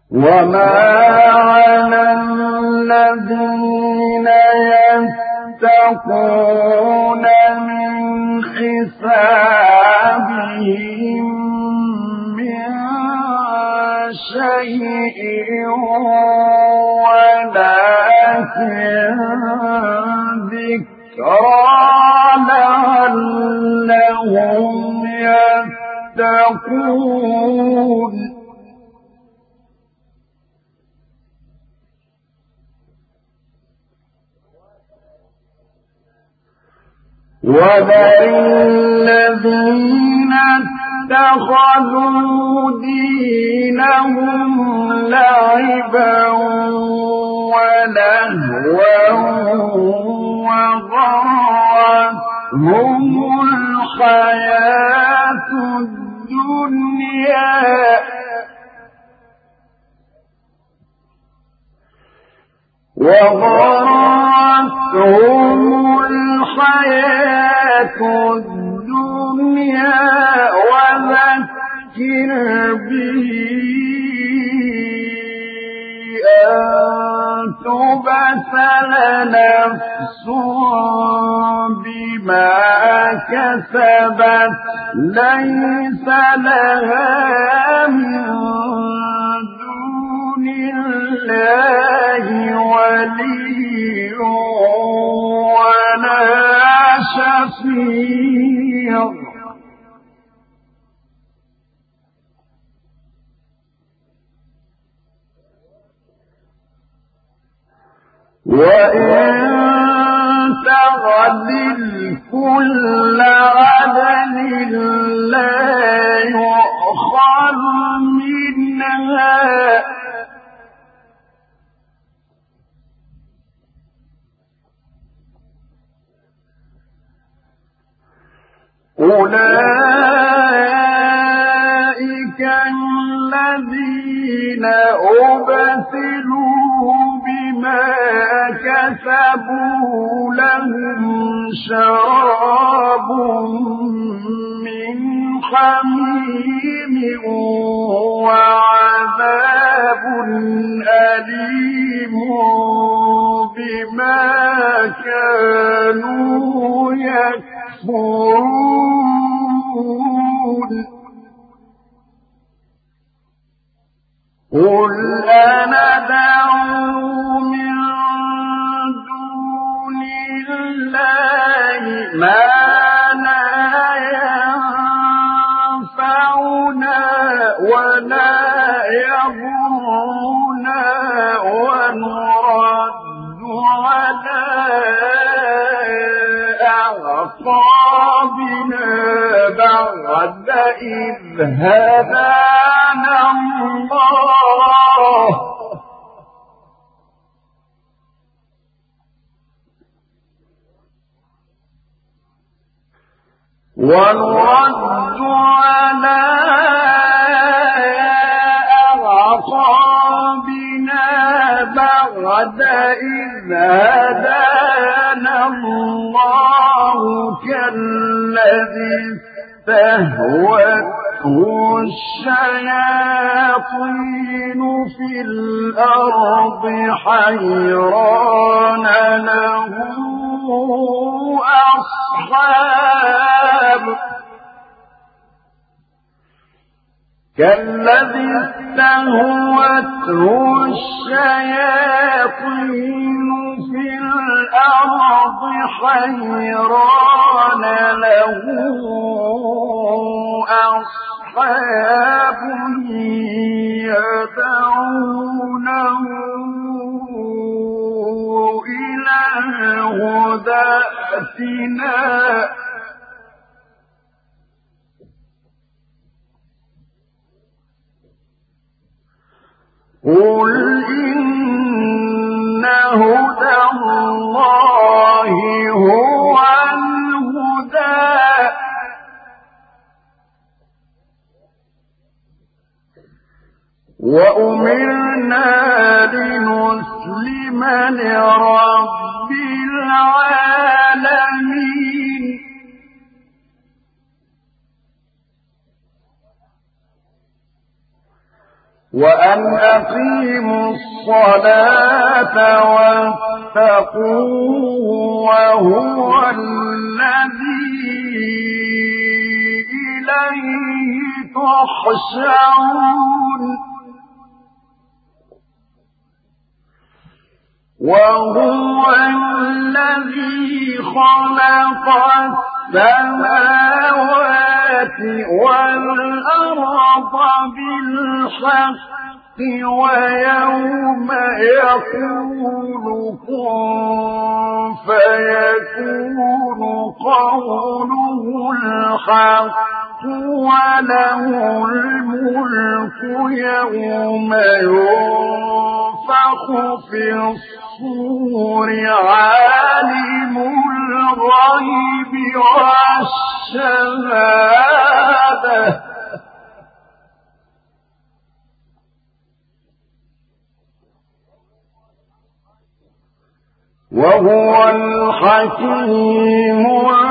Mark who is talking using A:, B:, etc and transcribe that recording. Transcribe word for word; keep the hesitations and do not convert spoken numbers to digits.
A: وما على الذين يتقون من حسابهم من شيء ولكن ذكرى لعلهم يتقون. وذر الذين اتخذوا دينهم لعبا ولهوا وغرتهم الحياة الدنيا وغرتهم الحياة الدنيا وذكر به أن تبتل نفس بما كسبت ليس لها من دون الله ولي ولا شفيع. وإن تغلل كل عدل لا يؤخذ منها أولئك الذين أبسلوا بما كسبوا لهم شراب من حميم وعذاب أليم بما كانوا يكفرون. قل أندعو من دون الله ما لا ينفعنا ولا يضرنا ونرد على أعقابنا بعد إذ هدانا الله ونرد على أعقابنا بعد إذ هدانا الله كالذي استهوته الشياطين في الأرض حيران له أصحاب كالذي استهوته الشياطين في الأرض حيران له أصحاب يدعونه إلى الهدى ائتنا قل إن هدى الله هو الهدى وأمرنا لنسلم لرب العالمين وأن أقيموا الصلاة واتقوه وهو الذي إليه تحشرون وهو الذي خلق السماوات والأرض بالحق ويوم يقول كن فيكون قوله الحق وله الملك يوم ينفخ في الصور عالم الغيب والشهادة وهو الحكيم